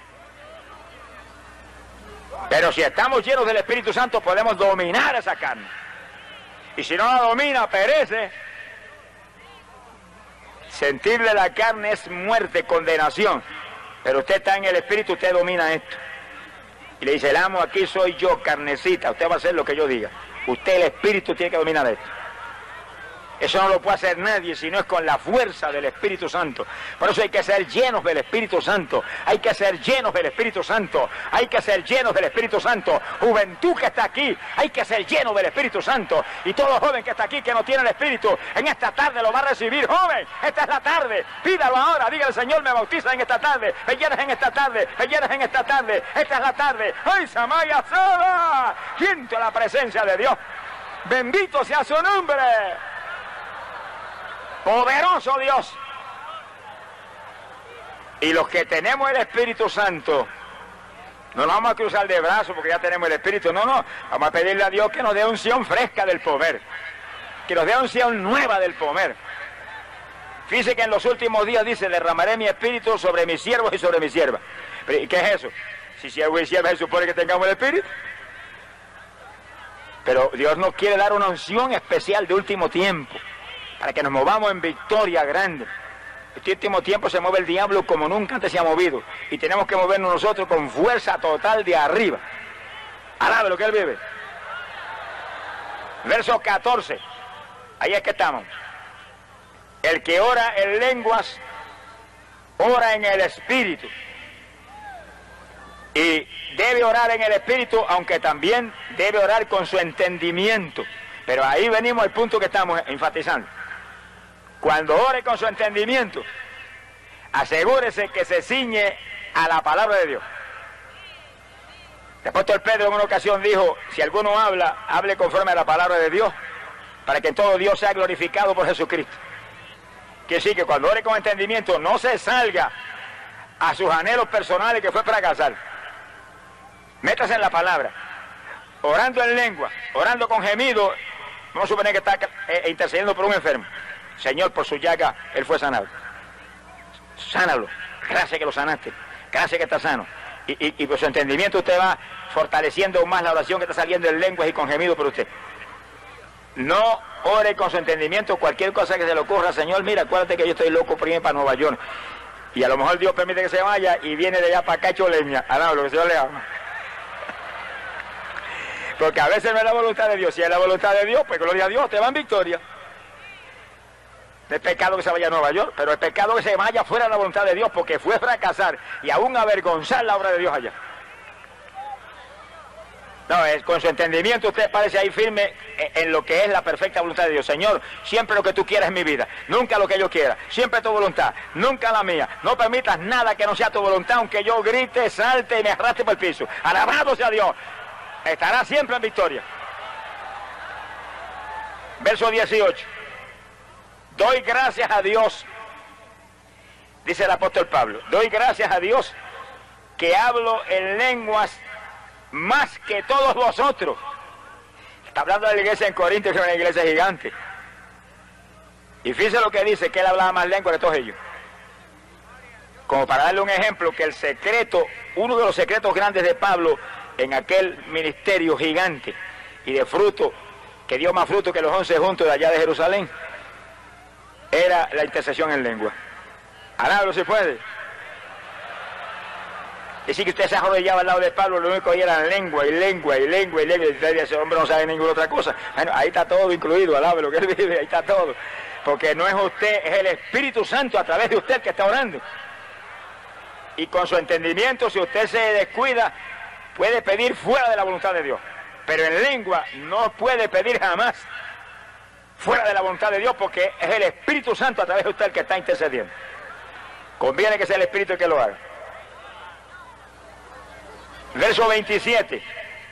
Pero si estamos llenos del Espíritu Santo podemos dominar esa carne. Y si no la domina, perece. Sentir de la carne es muerte, condenación. Pero usted está en el Espíritu, usted domina esto. Y le dice, el amo aquí soy yo, carnecita, usted va a hacer lo que yo diga. Usted, el Espíritu, tiene que dominar esto. Eso no lo puede hacer nadie si no es con la fuerza del Espíritu Santo. Por eso hay que ser llenos del Espíritu Santo. Hay que ser llenos del Espíritu Santo. Hay que ser llenos del Espíritu Santo. Juventud que está aquí, hay que ser lleno del Espíritu Santo. Y todo joven que está aquí que no tiene el Espíritu, en esta tarde lo va a recibir. Joven, esta es la tarde. Pídalo ahora. Diga, el Señor me bautiza en esta tarde. Me llenas en esta tarde. Me llenas en esta tarde. Esta es la tarde. ¡Ay, Samaya Soda! Siento la presencia de Dios. Bendito sea su nombre. Poderoso Dios. Y los que tenemos el Espíritu Santo, no nos vamos a cruzar de brazos porque ya tenemos el Espíritu, no, no, vamos a pedirle a Dios que nos dé unción fresca del poder, que nos dé unción nueva del poder. Fíjese que en los últimos días dice, derramaré mi Espíritu sobre mis siervos y sobre mis siervas. ¿Y qué es eso? Si siervo y sierva se supone que tengamos el Espíritu. Pero Dios nos quiere dar una unción especial de último tiempo, para que nos movamos en victoria grande. Este último tiempo se mueve el diablo como nunca antes se ha movido, y tenemos que movernos nosotros con fuerza total de arriba. Alabe lo que él vive. Verso catorce, ahí es que estamos. El que ora en lenguas, ora en el Espíritu. Y debe orar en el Espíritu, aunque también debe orar con su entendimiento. Pero ahí venimos al punto que estamos enfatizando. Cuando ore con su entendimiento, asegúrese que se ciñe a la palabra de Dios. El apóstol Pedro en una ocasión dijo, si alguno habla, hable conforme a la palabra de Dios, para que todo Dios sea glorificado por Jesucristo. Quiere decir que cuando ore con entendimiento, no se salga a sus anhelos personales que fue fracasar. Métase en la palabra, orando en lengua, orando con gemido. Vamos a suponer que está eh, intercediendo por un enfermo. Señor, por su llaga, él fue sanado. Sánalo. Gracias que lo sanaste. Gracias que está sano. Y, y, y por su entendimiento usted va fortaleciendo aún más la oración que está saliendo en lenguas y con gemido por usted. No ore con su entendimiento cualquier cosa que se le ocurra. Señor, mira, acuérdate que yo estoy loco por irme para Nueva York. Y a lo mejor Dios permite que se vaya y viene de allá para acá hecho leña. Alaba lo que el Señor le ama. Porque a veces no es la voluntad de Dios. Si es la voluntad de Dios, pues gloria a Dios, te va en victoria. No es pecado que se vaya a Nueva York, pero es pecado que se vaya fuera de la voluntad de Dios, porque fue fracasar y aún avergonzar la obra de Dios allá. No, es con su entendimiento usted parece ahí firme en lo que es la perfecta voluntad de Dios. Señor, siempre lo que tú quieras en mi vida, nunca lo que yo quiera, siempre tu voluntad, nunca la mía. No permitas nada que no sea tu voluntad, aunque yo grite, salte y me arrastre por el piso. Alabado sea Dios. Estará siempre en victoria. Verso dieciocho. Doy gracias a Dios, dice el apóstol Pablo, doy gracias a Dios que hablo en lenguas más que todos vosotros. Está hablando de la iglesia en Corinto, que es una iglesia gigante. Y fíjese lo que dice, que él hablaba más lenguas que todos ellos. Como para darle un ejemplo, que el secreto, uno de los secretos grandes de Pablo en aquel ministerio gigante y de fruto, que dio más fruto que los once juntos de allá de Jerusalén, era la intercesión en lengua. Alábalo si puede. Decir que usted se arrodillaba al lado de Pablo, lo único que era lengua y lengua y lengua y lengua, y usted, ese hombre no sabe ninguna otra cosa. Bueno, ahí está todo incluido, alábalo que él vive, ahí está todo. Porque no es usted, es el Espíritu Santo a través de usted que está orando. Y con su entendimiento, si usted se descuida, puede pedir fuera de la voluntad de Dios. Pero en lengua no puede pedir jamás fuera de la voluntad de Dios, porque es el Espíritu Santo a través de usted el que está intercediendo. Conviene que sea el Espíritu el que lo haga. Verso veintisiete.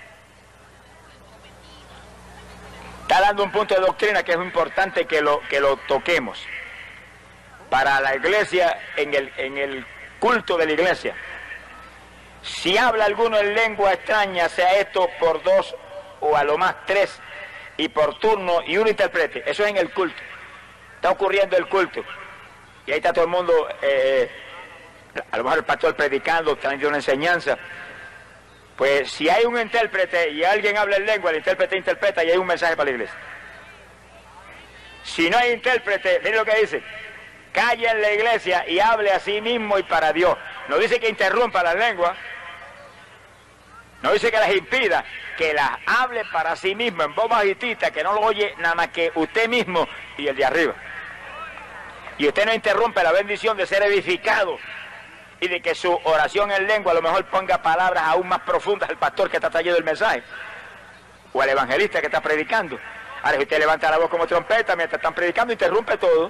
Está dando un punto de doctrina que es importante que lo, que lo toquemos. Para la iglesia, en el, en el culto de la iglesia. Si habla alguno en lengua extraña, sea esto por dos o a lo más tres, y por turno, y uno interprete. Eso es en el culto. Está ocurriendo el culto. Y ahí está todo el mundo, eh, a lo mejor el pastor predicando, trayendo una enseñanza. Pues si hay un intérprete y alguien habla en lengua, el intérprete interpreta y hay un mensaje para la iglesia. Si no hay intérprete, mire lo que dice. Calle en la iglesia y hable a sí mismo y para Dios. No dice que interrumpa las lenguas. No dice que las impida, que las hable para sí mismo en voz bajitita, que no lo oye nada más que usted mismo y el de arriba. Y usted no interrumpe la bendición de ser edificado y de que su oración en lengua a lo mejor ponga palabras aún más profundas al pastor que está trayendo el mensaje o al evangelista que está predicando. Ahora, si usted levanta la voz como trompeta mientras están predicando, interrumpe todo.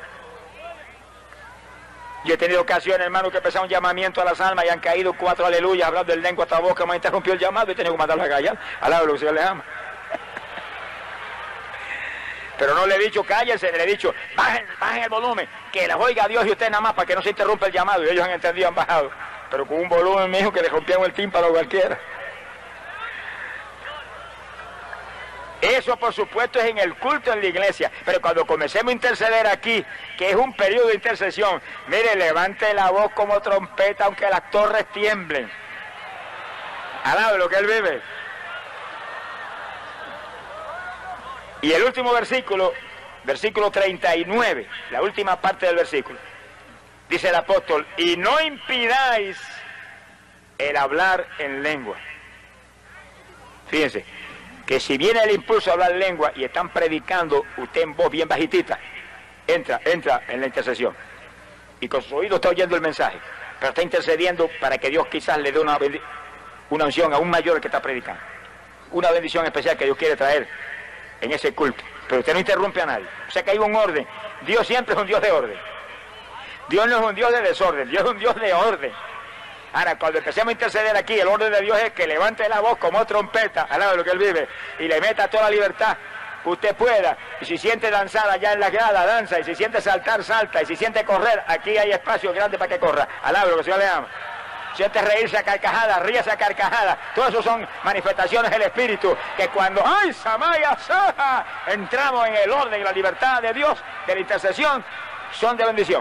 Yo he tenido ocasiones, hermano, que empezaba un llamamiento a las almas y han caído cuatro aleluyas hablando en lengua hasta boca, me interrumpió el llamado y he tenido que mandarlo a callar. Alaba lo que el Señor le ama. Pero no le he dicho cállense, le he dicho bajen, bajen el volumen, que les oiga Dios y usted nada más para que no se interrumpa el llamado. Y ellos han entendido, han bajado. Pero con un volumen, mijo, que le rompían el tímpano a cualquiera. Eso, por supuesto, es en el culto en la iglesia. Pero cuando comencemos a interceder aquí, que es un periodo de intercesión, mire, levante la voz como trompeta, aunque las torres tiemblen. Alabe lo que él vive. Y el último versículo, versículo treinta y nueve, la última parte del versículo, dice el apóstol, y no impidáis el hablar en lengua. Fíjense, que si viene el impulso a hablar lengua y están predicando, usted en voz bien bajitita, entra, entra en la intercesión. Y con su oído está oyendo el mensaje, pero está intercediendo para que Dios quizás le dé una, una unción aún mayor al que está predicando. Una bendición especial que Dios quiere traer en ese culto. Pero usted no interrumpe a nadie. O sea que hay un orden. Dios siempre es un Dios de orden. Dios no es un Dios de desorden, Dios es un Dios de orden. Ahora, cuando empecemos a interceder aquí, el orden de Dios es que levante la voz como trompeta, al lado de lo que Él vive, y le meta toda la libertad que usted pueda. Y si siente danzar allá en la grada, danza. Y si siente saltar, salta. Y si siente correr, aquí hay espacio grande para que corra. Al lado de lo que el Señor le ama. Siente reírse a carcajadas, ríase a carcajadas. Todo eso son manifestaciones del Espíritu, que cuando ¡ay, Samaya, Saja! Entramos en el orden y la libertad de Dios, de la intercesión, son de bendición.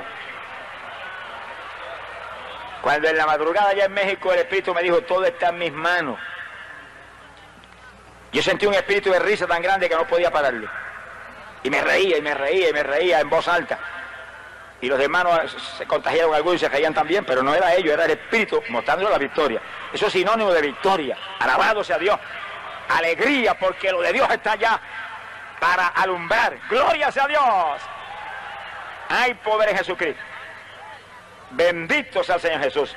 Cuando en la madrugada allá en México el Espíritu me dijo, todo está en mis manos. Yo sentí un espíritu de risa tan grande que no podía pararlo. Y me reía, y me reía, y me reía en voz alta. Y los hermanos se contagiaron algunos y se reían también, pero no era ellos, era el Espíritu mostrando la victoria. Eso es sinónimo de victoria. Alabado sea Dios. Alegría, porque lo de Dios está allá para alumbrar. Gloria sea Dios. Hay poder en Jesucristo. Bendito sea el Señor Jesús.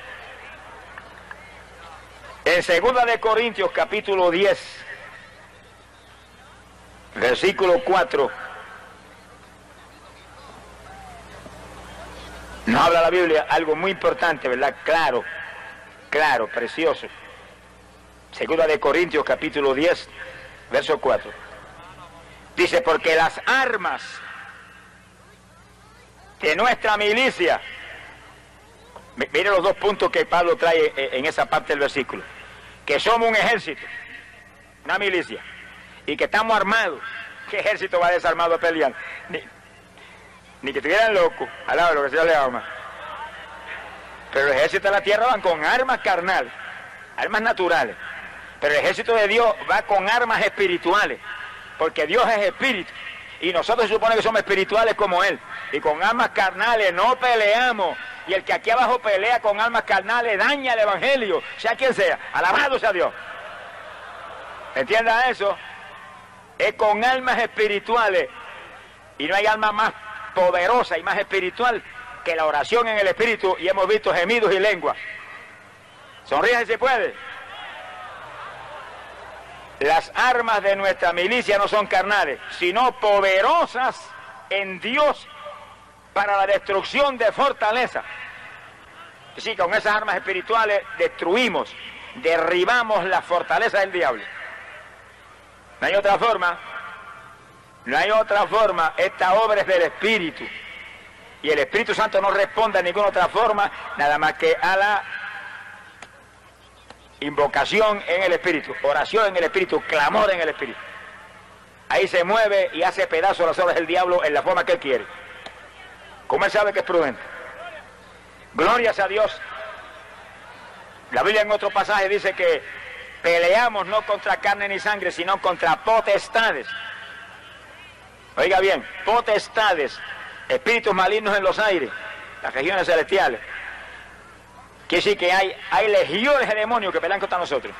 En segunda de Corintios capítulo diez, versículo cuatro, nos habla la Biblia algo muy importante, ¿verdad? Claro, claro, precioso. Segunda de Corintios capítulo diez, verso cuatro. Dice, porque las armas de nuestra milicia, mire los dos puntos que Pablo trae en esa parte del versículo, que somos un ejército, una milicia, y que estamos armados. ¿Qué ejército va desarmado a pelear? Ni, ni que estuvieran locos, al lado de lo que se le ama. Pero el ejército de la tierra van con armas carnales, armas naturales, pero el ejército de Dios va con armas espirituales, porque Dios es espíritu, y nosotros se supone que somos espirituales como Él, y con armas carnales no peleamos. Y el que aquí abajo pelea con armas carnales daña el evangelio, sea quien sea. Alabado sea Dios. ¿Entiendan eso? Es con armas espirituales. Y no hay arma más poderosa y más espiritual que la oración en el Espíritu. Y hemos visto gemidos y lenguas. Sonríe si se puede. Las armas de nuestra milicia no son carnales, sino poderosas en Dios para la destrucción de fortaleza. Sí, con esas armas espirituales destruimos, derribamos la fortaleza del diablo. No hay otra forma, no hay otra forma. Esta obra es del Espíritu. Y el Espíritu Santo no responde a ninguna otra forma, nada más que a la invocación en el Espíritu, oración en el Espíritu, clamor en el Espíritu. Ahí se mueve y hace pedazos las obras del diablo en la forma que Él quiere. Como Él sabe que es prudente. Glorias a Dios. La Biblia en otro pasaje dice que peleamos no contra carne ni sangre, sino contra potestades. Oiga bien, potestades, espíritus malignos en los aires, las regiones celestiales. Quiere decir que hay, hay legiones de demonios que pelean contra nosotros.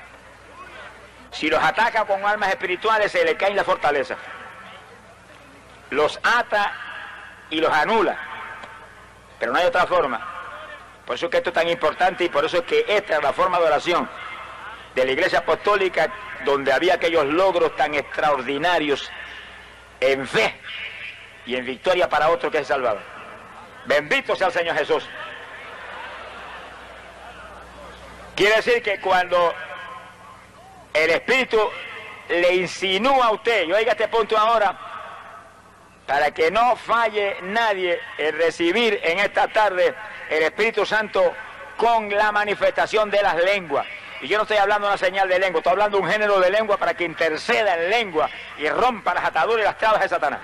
Si los ataca con armas espirituales, se le cae la fortaleza. Los ata y los anula. Pero no hay otra forma. Por eso es que esto es tan importante y por eso es que esta es la forma de oración de la Iglesia Apostólica, donde había aquellos logros tan extraordinarios en fe y en victoria para otro que es salvado. Bendito sea el Señor Jesús. Quiere decir que cuando el Espíritu le insinúa a usted, y oiga este punto ahora, para que no falle nadie en recibir en esta tarde el Espíritu Santo con la manifestación de las lenguas. Y yo no estoy hablando de una señal de lengua, estoy hablando de un género de lengua para que interceda en lengua y rompa las ataduras y las trabas de Satanás.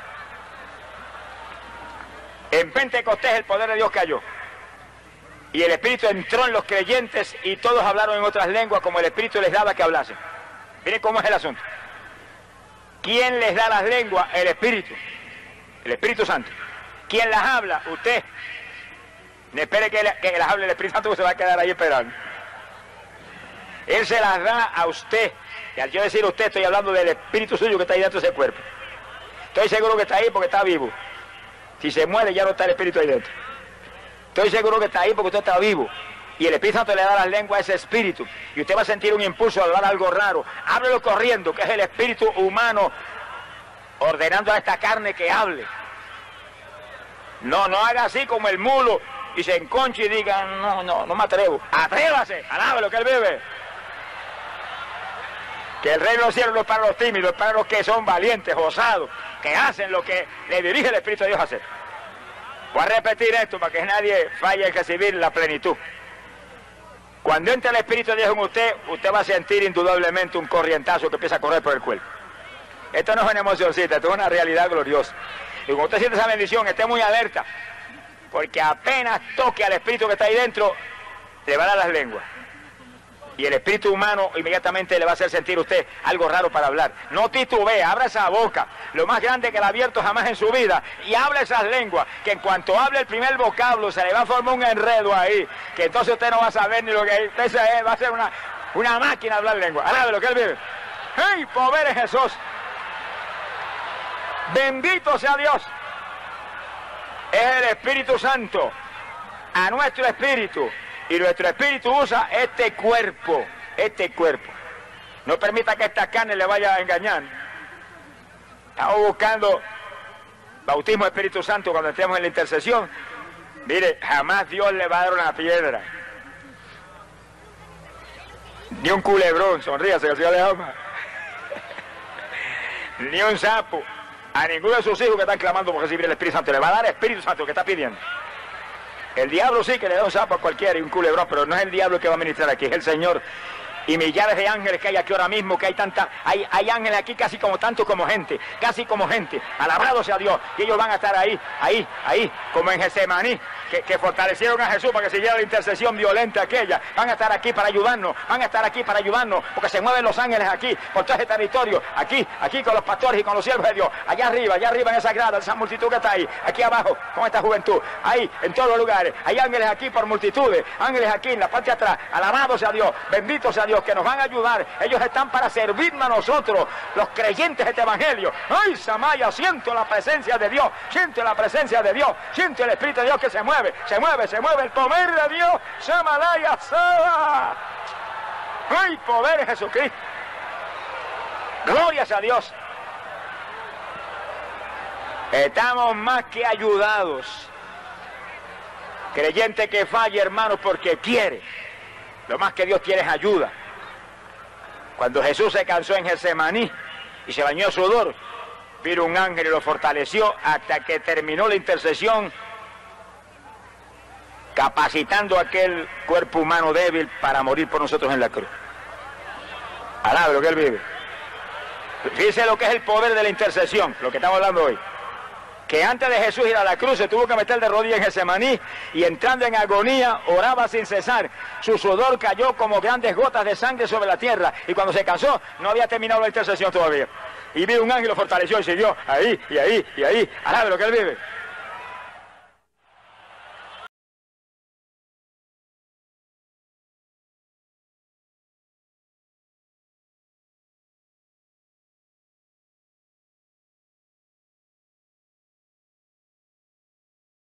En Pentecostés el poder de Dios cayó y el Espíritu entró en los creyentes y todos hablaron en otras lenguas como el Espíritu les daba que hablasen. Miren cómo es el asunto. ¿Quién les da las lenguas? El Espíritu. El Espíritu Santo. ¿Quién las habla? Usted. No espere que, le, que las hable el Espíritu Santo, que se va a quedar ahí esperando. Él se las da a usted. Y al yo decir usted, estoy hablando del Espíritu suyo que está ahí dentro de ese cuerpo. Estoy seguro que está ahí porque está vivo. Si se muere ya no está el Espíritu ahí dentro. Estoy seguro que está ahí porque usted está vivo. Y el Espíritu Santo le da las lenguas a ese espíritu. Y usted va a sentir un impulso a hablar algo raro. Háblelo corriendo, que es el espíritu humano ordenando a esta carne que hable. No, no haga así como el mulo y se enconche y diga, no, no, no me atrevo. Atrévase, alábelo que él vive. Que el reino de los cielos no es para los tímidos, es para los que son valientes, osados, que hacen lo que le dirige el Espíritu de Dios a hacer. Voy a repetir esto para que nadie falle en recibir la plenitud. Cuando entra el Espíritu de Dios en usted, usted va a sentir indudablemente un corrientazo que empieza a correr por el cuerpo. Esto no es una emocioncita, esto es una realidad gloriosa. Y cuando usted siente esa bendición, esté muy alerta, porque apenas toque al Espíritu que está ahí dentro, le va a dar las lenguas. Y el espíritu humano inmediatamente le va a hacer sentir a usted algo raro para hablar. No titubee, abra esa boca, lo más grande que le ha abierto jamás en su vida, y habla esas lenguas, que en cuanto hable el primer vocablo se le va a formar un enredo ahí, que entonces usted no va a saber ni lo que es, va a ser una, una máquina de hablar lengua. Alábelo que él vive. ¡Hey, poder es Jesús! Bendito sea Dios. Es el Espíritu Santo a nuestro espíritu. Y nuestro espíritu usa este cuerpo, este cuerpo. No permita que esta carne le vaya a engañar. Estamos buscando bautismo del Espíritu Santo cuando estemos en la intercesión. Mire, jamás Dios le va a dar una piedra. Ni un culebrón, sonríase que el Señor le ama. Ni un sapo. A ninguno de sus hijos que están clamando por recibir el Espíritu Santo le va a dar el Espíritu Santo que está pidiendo. El diablo sí que le da un sapo a cualquiera y un culebrón, pero no es el diablo que va a ministrar aquí, es el Señor. Y millares de ángeles que hay aquí ahora mismo, que hay tanta, hay, hay ángeles aquí casi como tanto como gente, casi como gente, alabado sea Dios, y ellos van a estar ahí, ahí, ahí, como en Getsemaní, que, que fortalecieron a Jesús para que siguiera la intercesión violenta aquella, van a estar aquí para ayudarnos, van a estar aquí para ayudarnos, porque se mueven los ángeles aquí, por todo ese territorio, aquí, aquí con los pastores y con los siervos de Dios, allá arriba, allá arriba en esa grada, esa multitud que está ahí, aquí abajo, con esta juventud, ahí, en todos los lugares, hay ángeles aquí por multitudes, ángeles aquí en la parte de atrás, alabado sea Dios, bendito sea Dios, que nos van a ayudar, ellos están para servirnos a nosotros, los creyentes de este evangelio. ¡Ay, Samaya! Siento la presencia de Dios, siento la presencia de Dios, siento el Espíritu de Dios que se mueve, se mueve, se mueve, el poder de Dios, Samalaya Saba. ¡Ay, poder de Jesucristo! Glorias a Dios. Estamos más que ayudados. Creyente que falle, hermanos, porque quiere. Lo más que Dios quiere es ayuda. Cuando Jesús se cansó en Getsemaní y se bañó en sudor, vino un ángel y lo fortaleció hasta que terminó la intercesión, capacitando a aquel cuerpo humano débil para morir por nosotros en la cruz. Alabe lo que él vive. Fíjense lo que es el poder de la intercesión, lo que estamos hablando hoy. Que antes de Jesús ir a la cruz se tuvo que meter de rodillas en Getsemaní y entrando en agonía oraba sin cesar. Su sudor cayó como grandes gotas de sangre sobre la tierra y cuando se cansó no había terminado la intercesión todavía. Y vino un ángel y lo fortaleció y siguió ahí y ahí y ahí. Alabe lo que él vive.